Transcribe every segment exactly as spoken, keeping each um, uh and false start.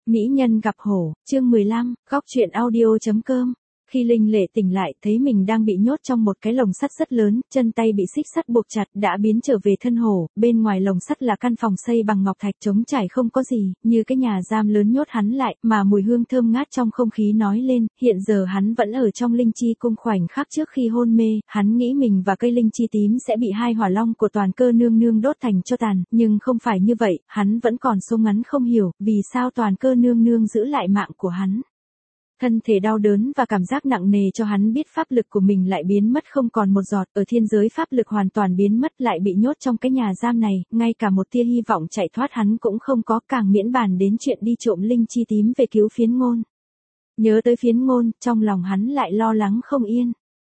Mỹ nhân gặp hổ, chương mười lăm, góc truyện audio.com. Khi Linh Lệ tỉnh lại, thấy mình đang bị nhốt trong một cái lồng sắt rất lớn, chân tay bị xích sắt buộc chặt, đã biến trở về thân hổ, bên ngoài lồng sắt là căn phòng xây bằng ngọc thạch trống trải không có gì, như cái nhà giam lớn nhốt hắn lại, mà mùi hương thơm ngát trong không khí nói lên, hiện giờ hắn vẫn ở trong linh chi cung. Khoảnh khắc trước khi hôn mê, hắn nghĩ mình và cây linh chi tím sẽ bị hai hỏa long của Toàn Cơ nương nương đốt thành tro tàn, nhưng không phải như vậy, hắn vẫn còn sống ngắn không hiểu, vì sao Toàn Cơ nương nương giữ lại mạng của hắn. Thân thể đau đớn và cảm giác nặng nề cho hắn biết pháp lực của mình lại biến mất không còn một giọt, ở thiên giới pháp lực hoàn toàn biến mất, lại bị nhốt trong cái nhà giam này, ngay cả một tia hy vọng chạy thoát hắn cũng không có, càng miễn bàn đến chuyện đi trộm linh chi tím về cứu Phiến Ngôn. Nhớ tới Phiến Ngôn, trong lòng hắn lại lo lắng không yên.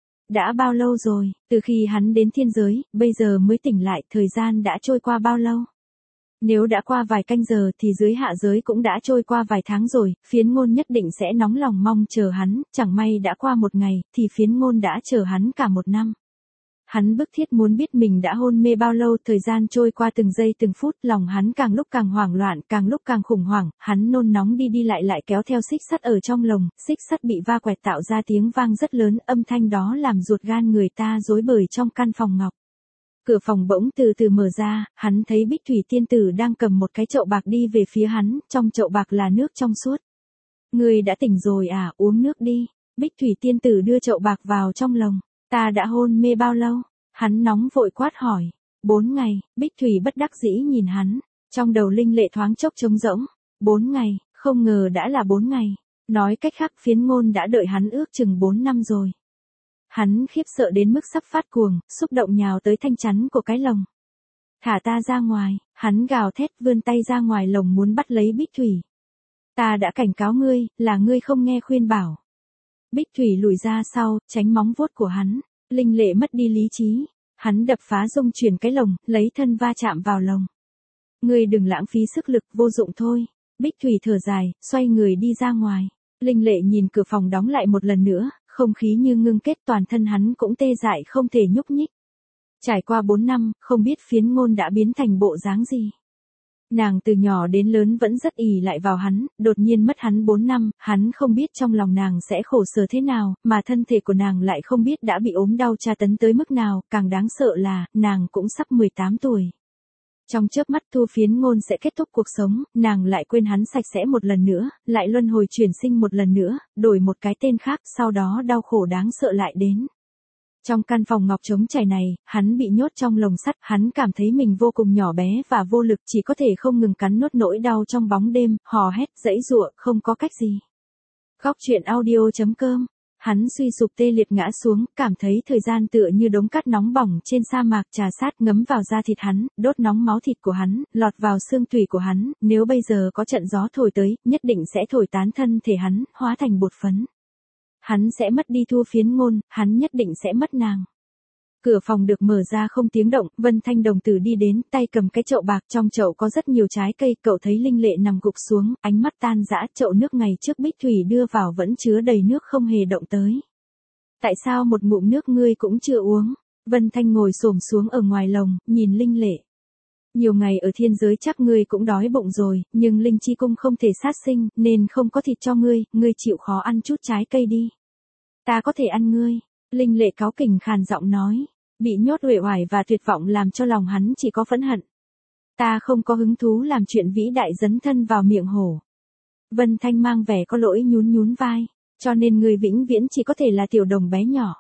Đã bao lâu rồi, từ khi hắn đến thiên giới, bây giờ mới tỉnh lại, thời gian đã trôi qua bao lâu? Nếu đã qua vài canh giờ thì dưới hạ giới cũng đã trôi qua vài tháng rồi, Phiến Ngôn nhất định sẽ nóng lòng mong chờ hắn, chẳng may đã qua một ngày, thì Phiến Ngôn đã chờ hắn cả một năm. Hắn bức thiết muốn biết mình đã hôn mê bao lâu, thời gian trôi qua từng giây từng phút, lòng hắn càng lúc càng hoảng loạn, càng lúc càng khủng hoảng, hắn nôn nóng đi đi lại lại kéo theo xích sắt ở trong lồng, xích sắt bị va quẹt tạo ra tiếng vang rất lớn, âm thanh đó làm ruột gan người ta rối bời trong căn phòng ngọc. Cửa phòng bỗng từ từ mở ra, hắn thấy Bích Thủy tiên tử đang cầm một cái chậu bạc đi về phía hắn, trong chậu bạc là nước trong suốt. Ngươi đã tỉnh rồi à, uống nước đi. Bích Thủy tiên tử đưa chậu bạc vào trong lồng. Ta đã hôn mê bao lâu? Hắn nóng vội quát hỏi. Bốn ngày, Bích Thủy bất đắc dĩ nhìn hắn. Trong đầu Linh Lệ thoáng chốc trống rỗng. Bốn ngày, không ngờ đã là bốn ngày. Nói cách khác Phiến Ngôn đã đợi hắn ước chừng bốn năm rồi. Hắn khiếp sợ đến mức sắp phát cuồng, xúc động nhào tới thanh chắn của cái lồng. Thả ta ra ngoài, hắn gào thét vươn tay ra ngoài lồng muốn bắt lấy Bích Thủy. Ta đã cảnh cáo ngươi, là ngươi không nghe khuyên bảo. Bích Thủy lùi ra sau, tránh móng vuốt của hắn. Linh Lệ mất đi lý trí. Hắn đập phá rung chuyển cái lồng, lấy thân va chạm vào lồng. Ngươi đừng lãng phí sức lực, vô dụng thôi. Bích Thủy thở dài, xoay người đi ra ngoài. Linh Lệ nhìn cửa phòng đóng lại một lần nữa. Không khí như ngưng kết, toàn thân hắn cũng tê dại không thể nhúc nhích. Trải qua bốn năm, không biết Phiến Ngôn đã biến thành bộ dáng gì. Nàng từ nhỏ đến lớn vẫn rất ỷ lại vào hắn, đột nhiên mất hắn bốn năm, hắn không biết trong lòng nàng sẽ khổ sở thế nào, mà thân thể của nàng lại không biết đã bị ốm đau tra tấn tới mức nào, càng đáng sợ là, nàng cũng sắp mười tám tuổi. Trong chớp mắt Thu Phiến Ngôn sẽ kết thúc cuộc sống, nàng lại quên hắn sạch sẽ một lần nữa, lại luân hồi chuyển sinh một lần nữa, đổi một cái tên khác, sau đó đau khổ đáng sợ lại đến. Trong căn phòng ngọc trống trải này, hắn bị nhốt trong lồng sắt, hắn cảm thấy mình vô cùng nhỏ bé và vô lực, chỉ có thể không ngừng cắn nuốt nỗi đau trong bóng đêm, hò hét, giãy giụa, không có cách gì. Góc truyện audio.com. Hắn suy sụp tê liệt ngã xuống, cảm thấy thời gian tựa như đống cát nóng bỏng trên sa mạc trà sát ngấm vào da thịt hắn, đốt nóng máu thịt của hắn, lọt vào xương tủy của hắn, nếu bây giờ có trận gió thổi tới, nhất định sẽ thổi tán thân thể hắn, hóa thành bột phấn. Hắn sẽ mất đi Thu Phiến Ngôn, hắn nhất định sẽ mất nàng. Cửa phòng được mở ra không tiếng động, Vân Thanh đồng tử đi đến, tay cầm cái chậu bạc, trong chậu có rất nhiều trái cây, cậu thấy Linh Lệ nằm gục xuống, ánh mắt tan rã, chậu nước ngày trước Bích Thủy đưa vào vẫn chứa đầy nước không hề động tới. Tại sao một ngụm nước ngươi cũng chưa uống? Vân Thanh ngồi xổm xuống ở ngoài lồng, nhìn Linh Lệ. Nhiều ngày ở thiên giới chắc ngươi cũng đói bụng rồi, nhưng Linh Chi Cung không thể sát sinh, nên không có thịt cho ngươi, ngươi chịu khó ăn chút trái cây đi. Ta có thể ăn ngươi. Linh Lệ cáu kỉnh khàn giọng nói, bị nhốt uể oải và tuyệt vọng làm cho lòng hắn chỉ có phẫn hận. Ta không có hứng thú làm chuyện vĩ đại dấn thân vào miệng hổ. Vân Thanh mang vẻ có lỗi nhún nhún vai, cho nên người vĩnh viễn chỉ có thể là tiểu đồng bé nhỏ.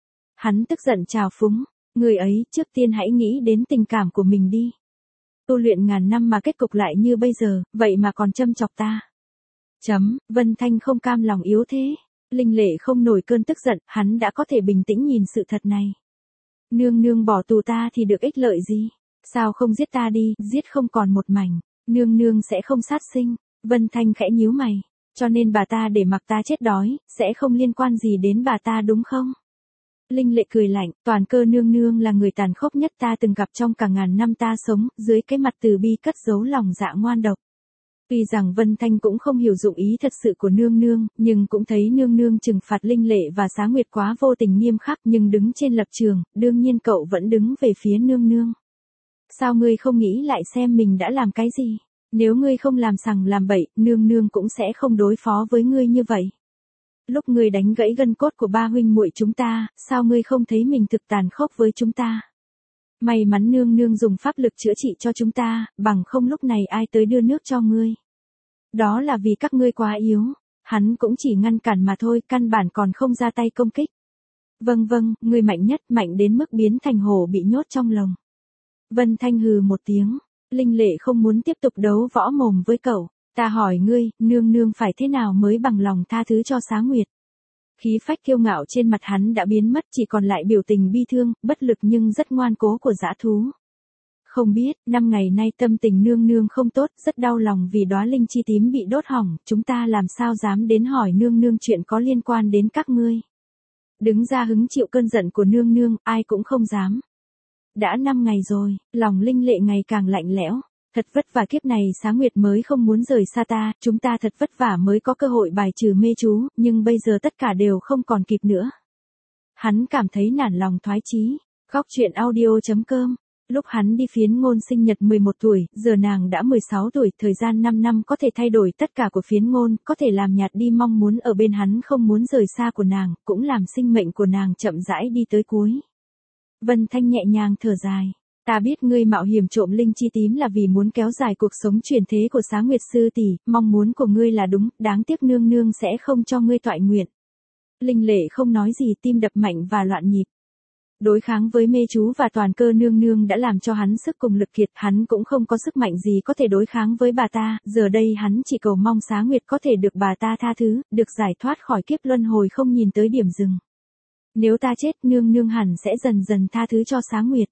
Hắn tức giận trào phúng, người ấy trước tiên hãy nghĩ đến tình cảm của mình đi. Tu luyện ngàn năm mà kết cục lại như bây giờ, vậy mà còn châm chọc ta. Chấm, Vân Thanh không cam lòng yếu thế. Linh Lệ không nổi cơn tức giận, hắn đã có thể bình tĩnh nhìn sự thật này. Nương nương bỏ tù ta thì được ích lợi gì? Sao không giết ta đi, giết không còn một mảnh, nương nương sẽ không sát sinh. Vân Thanh khẽ nhíu mày, cho nên bà ta để mặc ta chết đói, sẽ không liên quan gì đến bà ta đúng không? Linh Lệ cười lạnh, Toàn Cơ nương nương là người tàn khốc nhất ta từng gặp trong cả ngàn năm ta sống, dưới cái mặt từ bi cất giấu lòng dạ ngoan độc. Tuy rằng Vân Thanh cũng không hiểu dụng ý thật sự của nương nương, nhưng cũng thấy nương nương trừng phạt Linh Lệ và Xá Nguyệt quá vô tình nghiêm khắc, nhưng đứng trên lập trường, đương nhiên cậu vẫn đứng về phía nương nương. Sao ngươi không nghĩ lại xem mình đã làm cái gì? Nếu ngươi không làm sằng làm bậy, nương nương cũng sẽ không đối phó với ngươi như vậy. Lúc ngươi đánh gãy gân cốt của ba huynh muội chúng ta, sao ngươi không thấy mình thực tàn khốc với chúng ta? May mắn nương nương dùng pháp lực chữa trị cho chúng ta, bằng không lúc này ai tới đưa nước cho ngươi. Đó là vì các ngươi quá yếu, hắn cũng chỉ ngăn cản mà thôi, căn bản còn không ra tay công kích. Vâng vâng, ngươi mạnh nhất, mạnh đến mức biến thành hổ bị nhốt trong lồng. Vân Thanh hừ một tiếng, Linh Lệ không muốn tiếp tục đấu võ mồm với cậu, ta hỏi ngươi, nương nương phải thế nào mới bằng lòng tha thứ cho Xá Nguyệt? Khí phách kiêu ngạo trên mặt hắn đã biến mất, chỉ còn lại biểu tình bi thương, bất lực nhưng rất ngoan cố của dã thú. Không biết, năm ngày nay tâm tình nương nương không tốt, rất đau lòng vì đóa linh chi tím bị đốt hỏng, chúng ta làm sao dám đến hỏi nương nương chuyện có liên quan đến các ngươi. Đứng ra hứng chịu cơn giận của nương nương, ai cũng không dám. Đã năm ngày rồi, lòng Linh Lệ ngày càng lạnh lẽo. Thật vất vả kiếp này Xá Nguyệt mới không muốn rời xa ta, chúng ta thật vất vả mới có cơ hội bài trừ mê chú, nhưng bây giờ tất cả đều không còn kịp nữa. Hắn cảm thấy nản lòng thoái chí. Góc truyện audio chấm com. Lúc hắn đi Phiến Ngôn sinh nhật mười một tuổi, giờ nàng đã mười sáu tuổi, thời gian năm năm có thể thay đổi tất cả của Phiến Ngôn, có thể làm nhạt đi mong muốn ở bên hắn không muốn rời xa của nàng, cũng làm sinh mệnh của nàng chậm rãi đi tới cuối. Vân Thanh nhẹ nhàng thở dài. Ta biết ngươi mạo hiểm trộm linh chi tím là vì muốn kéo dài cuộc sống truyền thế của Xá Nguyệt sư tỷ, mong muốn của ngươi là đúng, đáng tiếc nương nương sẽ không cho ngươi toại nguyện. Linh Lệ không nói gì, tim đập mạnh và loạn nhịp. Đối kháng với mê chú và toàn cơ nương nương đã làm cho hắn sức cùng lực kiệt, hắn cũng không có sức mạnh gì có thể đối kháng với bà ta, giờ đây hắn chỉ cầu mong Xá Nguyệt có thể được bà ta tha thứ, được giải thoát khỏi kiếp luân hồi không nhìn tới điểm dừng. Nếu ta chết, nương nương hẳn sẽ dần dần tha thứ cho Xá Nguyệt.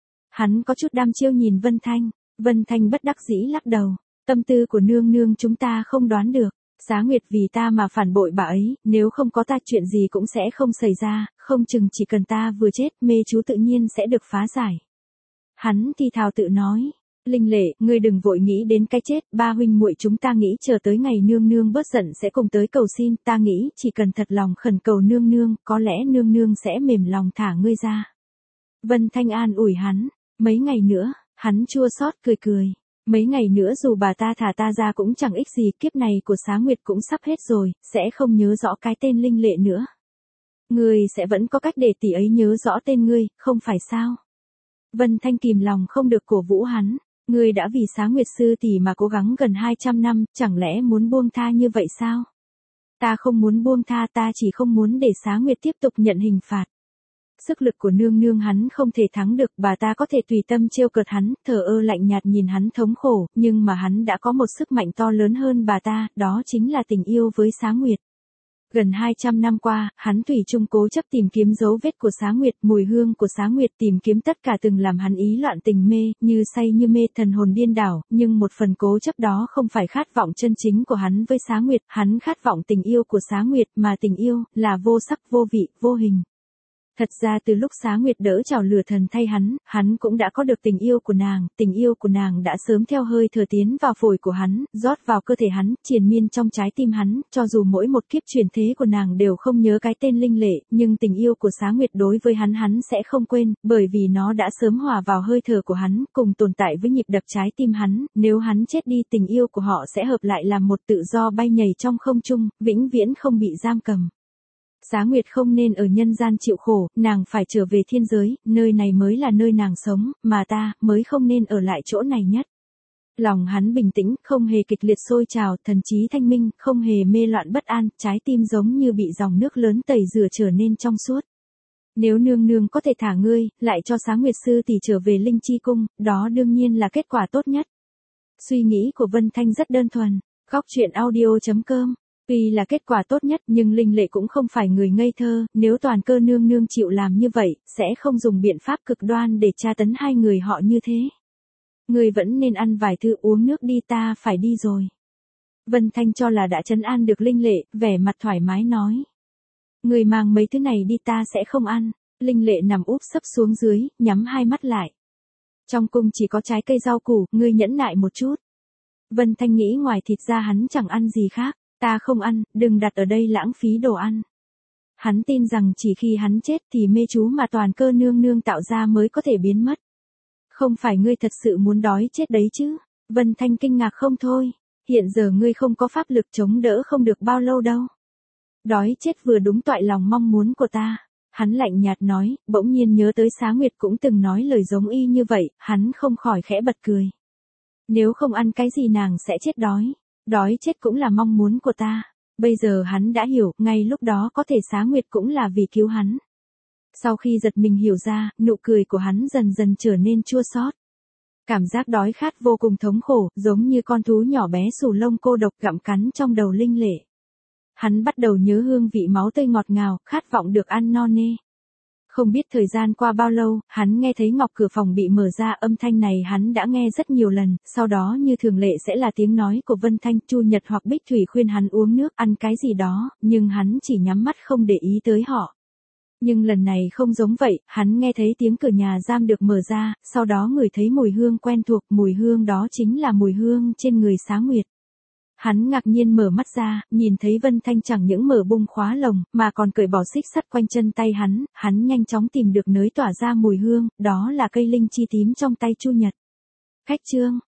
Hắn có chút đăm chiêu nhìn Vân Thanh, Vân Thanh bất đắc dĩ lắc đầu, tâm tư của nương nương chúng ta không đoán được, Xá Nguyệt vì ta mà phản bội bà ấy, nếu không có ta chuyện gì cũng sẽ không xảy ra, không chừng chỉ cần ta vừa chết, mê chú tự nhiên sẽ được phá giải. Hắn thì thào tự nói, Linh Lệ, ngươi đừng vội nghĩ đến cái chết, ba huynh muội chúng ta nghĩ chờ tới ngày nương nương bớt giận sẽ cùng tới cầu xin, ta nghĩ chỉ cần thật lòng khẩn cầu nương nương, có lẽ nương nương sẽ mềm lòng thả ngươi ra. Vân Thanh an ủi hắn. Mấy ngày nữa, hắn chua xót cười cười. Mấy ngày nữa dù bà ta thả ta ra cũng chẳng ích gì, kiếp này của Xá Nguyệt cũng sắp hết rồi, sẽ không nhớ rõ cái tên Linh Lệ nữa. Ngươi sẽ vẫn có cách để tỷ ấy nhớ rõ tên ngươi, không phải sao? Vân Thanh kìm lòng không được cổ vũ hắn. Ngươi đã vì Xá Nguyệt sư tỷ mà cố gắng gần hai trăm năm, chẳng lẽ muốn buông tha như vậy sao? Ta không muốn buông tha, ta chỉ không muốn để Xá Nguyệt tiếp tục nhận hình phạt. Sức lực của nương nương hắn không thể thắng được, bà ta có thể tùy tâm trêu cợt hắn, thờ ơ lạnh nhạt nhìn hắn thống khổ, nhưng mà hắn đã có một sức mạnh to lớn hơn bà ta, đó chính là tình yêu với Xá Nguyệt. Gần hai trăm năm qua, hắn thủy chung cố chấp tìm kiếm dấu vết của Xá Nguyệt, mùi hương của Xá Nguyệt, tìm kiếm tất cả từng làm hắn ý loạn tình mê, như say như mê, thần hồn điên đảo, nhưng một phần cố chấp đó không phải khát vọng chân chính của hắn với Xá Nguyệt, hắn khát vọng tình yêu của Xá Nguyệt, mà tình yêu là vô sắc, vô vị, vô hình. Thật ra từ lúc Xá Nguyệt đỡ chảo lửa thần thay hắn, hắn cũng đã có được tình yêu của nàng, tình yêu của nàng đã sớm theo hơi thở tiến vào phổi của hắn, rót vào cơ thể hắn, triền miên trong trái tim hắn, cho dù mỗi một kiếp truyền thế của nàng đều không nhớ cái tên Linh Lệ, nhưng tình yêu của Xá Nguyệt đối với hắn hắn sẽ không quên, bởi vì nó đã sớm hòa vào hơi thở của hắn, cùng tồn tại với nhịp đập trái tim hắn, nếu hắn chết đi tình yêu của họ sẽ hợp lại làm một tự do bay nhảy trong không trung, vĩnh viễn không bị giam cầm. Xá Nguyệt không nên ở nhân gian chịu khổ, nàng phải trở về thiên giới, nơi này mới là nơi nàng sống, mà ta, mới không nên ở lại chỗ này nhất. Lòng hắn bình tĩnh, không hề kịch liệt sôi trào, thần trí thanh minh, không hề mê loạn bất an, trái tim giống như bị dòng nước lớn tẩy rửa trở nên trong suốt. Nếu nương nương có thể thả ngươi, lại cho Xá Nguyệt sư tỷ trở về Linh Chi Cung, đó đương nhiên là kết quả tốt nhất. Suy nghĩ của Vân Thanh rất đơn thuần. Góc truyện audio chấm com. Tuy là kết quả tốt nhất nhưng Linh Lệ cũng không phải người ngây thơ, nếu toàn cơ nương nương chịu làm như vậy, sẽ không dùng biện pháp cực đoan để tra tấn hai người họ như thế. Người vẫn nên ăn vài thứ uống nước đi, ta phải đi rồi. Vân Thanh cho là đã trấn an được Linh Lệ, vẻ mặt thoải mái nói. Người mang mấy thứ này đi, ta sẽ không ăn. Linh Lệ nằm úp sấp xuống dưới, nhắm hai mắt lại. Trong cung chỉ có trái cây rau củ, ngươi nhẫn nại một chút. Vân Thanh nghĩ ngoài thịt ra hắn chẳng ăn gì khác. Ta không ăn, đừng đặt ở đây lãng phí đồ ăn. Hắn tin rằng chỉ khi hắn chết thì mê chú mà toàn cơ nương nương tạo ra mới có thể biến mất. Không phải ngươi thật sự muốn đói chết đấy chứ? Vân Thanh kinh ngạc không thôi, hiện giờ ngươi không có pháp lực chống đỡ không được bao lâu đâu. Đói chết vừa đúng toại lòng mong muốn của ta. Hắn lạnh nhạt nói, bỗng nhiên nhớ tới Xá Nguyệt cũng từng nói lời giống y như vậy, hắn không khỏi khẽ bật cười. Nếu không ăn cái gì nàng sẽ chết đói, đói chết cũng là mong muốn của ta. Bây giờ hắn đã hiểu, ngay lúc đó có thể Xá Nguyệt cũng là vì cứu hắn. Sau khi giật mình hiểu ra, nụ cười của hắn dần dần trở nên chua xót. Cảm giác đói khát vô cùng thống khổ, giống như con thú nhỏ bé xù lông cô độc gặm cắn trong đầu Linh Lệ. Hắn bắt đầu nhớ hương vị máu tươi ngọt ngào, khát vọng được ăn no nê. Không biết thời gian qua bao lâu, hắn nghe thấy ngọc cửa phòng bị mở ra, âm thanh này hắn đã nghe rất nhiều lần, sau đó như thường lệ sẽ là tiếng nói của Vân Thanh, Chu Nhật hoặc Bích Thủy khuyên hắn uống nước, ăn cái gì đó, nhưng hắn chỉ nhắm mắt không để ý tới họ. Nhưng lần này không giống vậy, hắn nghe thấy tiếng cửa nhà giam được mở ra, sau đó ngửi thấy mùi hương quen thuộc, mùi hương đó chính là mùi hương trên người Xá Nguyệt. Hắn ngạc nhiên mở mắt ra, nhìn thấy Vân Thanh chẳng những mở bung khóa lồng, mà còn cởi bỏ xích sắt quanh chân tay hắn, hắn nhanh chóng tìm được nơi tỏa ra mùi hương, đó là cây linh chi tím trong tay Chu Nhật. Khách trương,